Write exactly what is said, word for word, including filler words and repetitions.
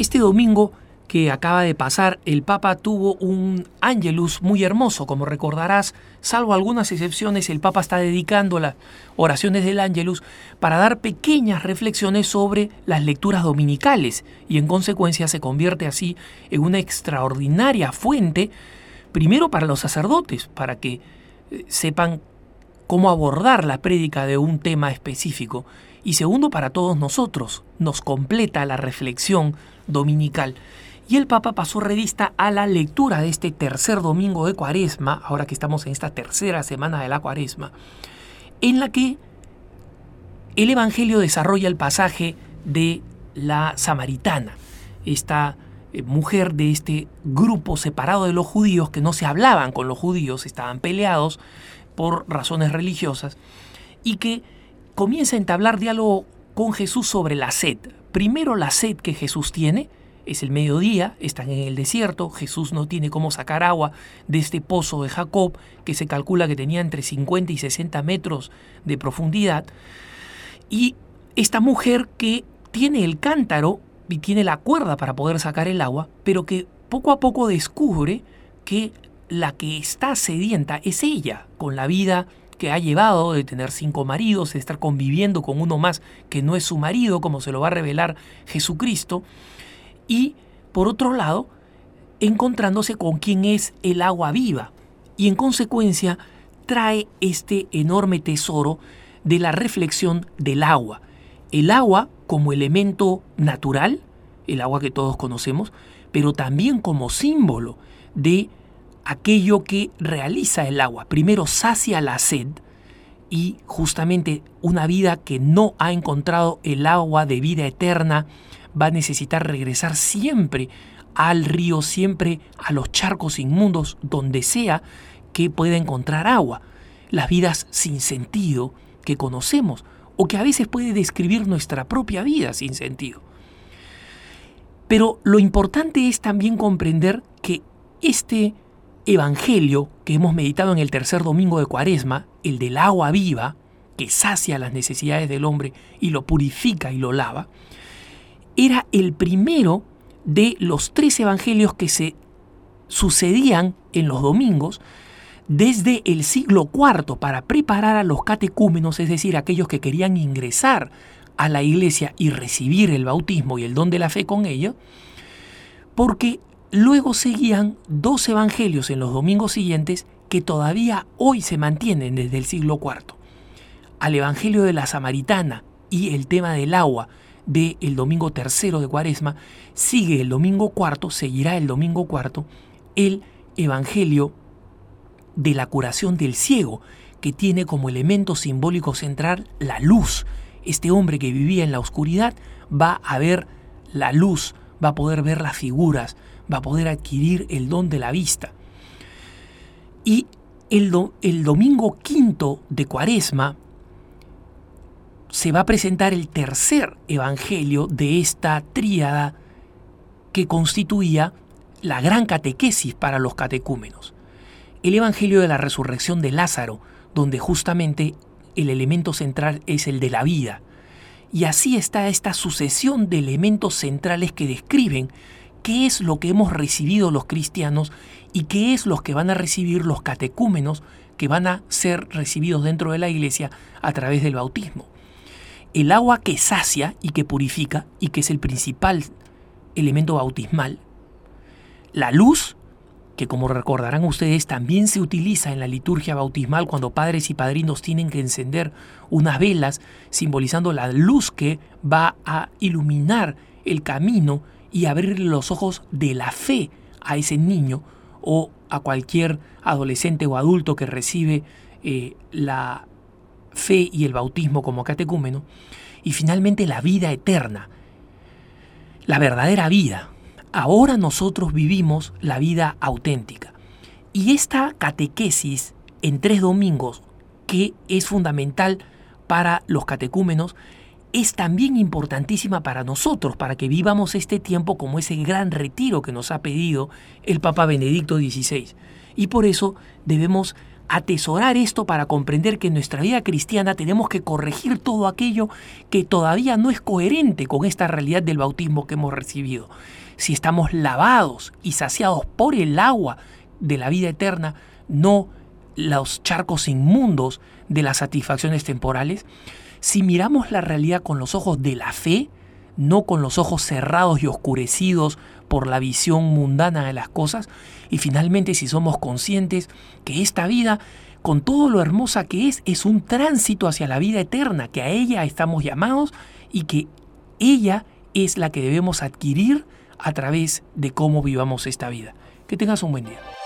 Este domingo que acaba de pasar, el Papa tuvo un Ángelus muy hermoso. Como recordarás, salvo algunas excepciones, el Papa está dedicando las oraciones del Ángelus para dar pequeñas reflexiones sobre las lecturas dominicales y en consecuencia se convierte así en una extraordinaria fuente, primero para los sacerdotes, para que eh, sepan cómo abordar la prédica de un tema específico, y segundo para todos nosotros, nos completa la reflexión dominical. Y el Papa pasó revista a la lectura de este tercer domingo de Cuaresma, ahora que estamos en esta tercera semana de la Cuaresma, en la que el Evangelio desarrolla el pasaje de la samaritana, esta eh, mujer de este grupo separado de los judíos que no se hablaban con los judíos, estaban peleados por razones religiosas, y que comienza a entablar diálogo con Jesús sobre la sed. Primero la sed que Jesús tiene. Es el mediodía, están en el desierto, Jesús no tiene cómo sacar agua de este pozo de Jacob, que se calcula que tenía entre cincuenta y sesenta metros de profundidad. Y esta mujer que tiene el cántaro y tiene la cuerda para poder sacar el agua, pero que poco a poco descubre que la que está sedienta es ella, con la vida que ha llevado de tener cinco maridos, de estar conviviendo con uno más que no es su marido, como se lo va a revelar Jesucristo. Y, por otro lado, encontrándose con quien es el agua viva. Y, en consecuencia, trae este enorme tesoro de la reflexión del agua. El agua como elemento natural, el agua que todos conocemos, pero también como símbolo de aquello que realiza el agua. Primero sacia la sed y justamente una vida que no ha encontrado el agua de vida eterna va a necesitar regresar siempre al río, siempre a los charcos inmundos, donde sea que pueda encontrar agua. Las vidas sin sentido que conocemos o que a veces puede describir nuestra propia vida sin sentido. Pero lo importante es también comprender que este evangelio que hemos meditado en el tercer domingo de Cuaresma, el del agua viva, que sacia las necesidades del hombre y lo purifica y lo lava, era el primero de los tres evangelios que se sucedían en los domingos desde el siglo cuarto para preparar a los catecúmenos, es decir, aquellos que querían ingresar a la iglesia y recibir el bautismo y el don de la fe con ello, porque luego seguían dos evangelios en los domingos siguientes que todavía hoy se mantienen desde el siglo cuarto. Al evangelio de la samaritana y el tema del agua del domingo tercero de Cuaresma, sigue el domingo cuarto, seguirá el domingo cuarto, el evangelio de la curación del ciego, que tiene como elemento simbólico central la luz. Este hombre que vivía en la oscuridad va a ver la luz, va a poder ver las figuras, va a poder adquirir el don de la vista. Y el, do, el domingo quinto de Cuaresma se va a presentar el tercer evangelio de esta tríada que constituía la gran catequesis para los catecúmenos. El evangelio de la resurrección de Lázaro, donde justamente el elemento central es el de la vida. Y así está esta sucesión de elementos centrales que describen qué es lo que hemos recibido los cristianos y qué es lo que van a recibir los catecúmenos que van a ser recibidos dentro de la iglesia a través del bautismo. El agua que sacia y que purifica y que es el principal elemento bautismal. La luz, que como recordarán ustedes también se utiliza en la liturgia bautismal cuando padres y padrinos tienen que encender unas velas simbolizando la luz que va a iluminar el camino y abrirle los ojos de la fe a ese niño o a cualquier adolescente o adulto que recibe eh, la fe y el bautismo como catecúmeno. Y finalmente la vida eterna, la verdadera vida. Ahora nosotros vivimos la vida auténtica. Y esta catequesis en tres domingos, que es fundamental para los catecúmenos, es también importantísima para nosotros, para que vivamos este tiempo como ese gran retiro que nos ha pedido el Papa Benedicto dieciséis. Y por eso debemos atesorar esto para comprender que en nuestra vida cristiana tenemos que corregir todo aquello que todavía no es coherente con esta realidad del bautismo que hemos recibido. Si estamos lavados y saciados por el agua de la vida eterna, no los charcos inmundos de las satisfacciones temporales, si miramos la realidad con los ojos de la fe, no con los ojos cerrados y oscurecidos por la visión mundana de las cosas, y finalmente si somos conscientes que esta vida, con todo lo hermosa que es, es un tránsito hacia la vida eterna, que a ella estamos llamados y que ella es la que debemos adquirir a través de cómo vivamos esta vida. Que tengas un buen día.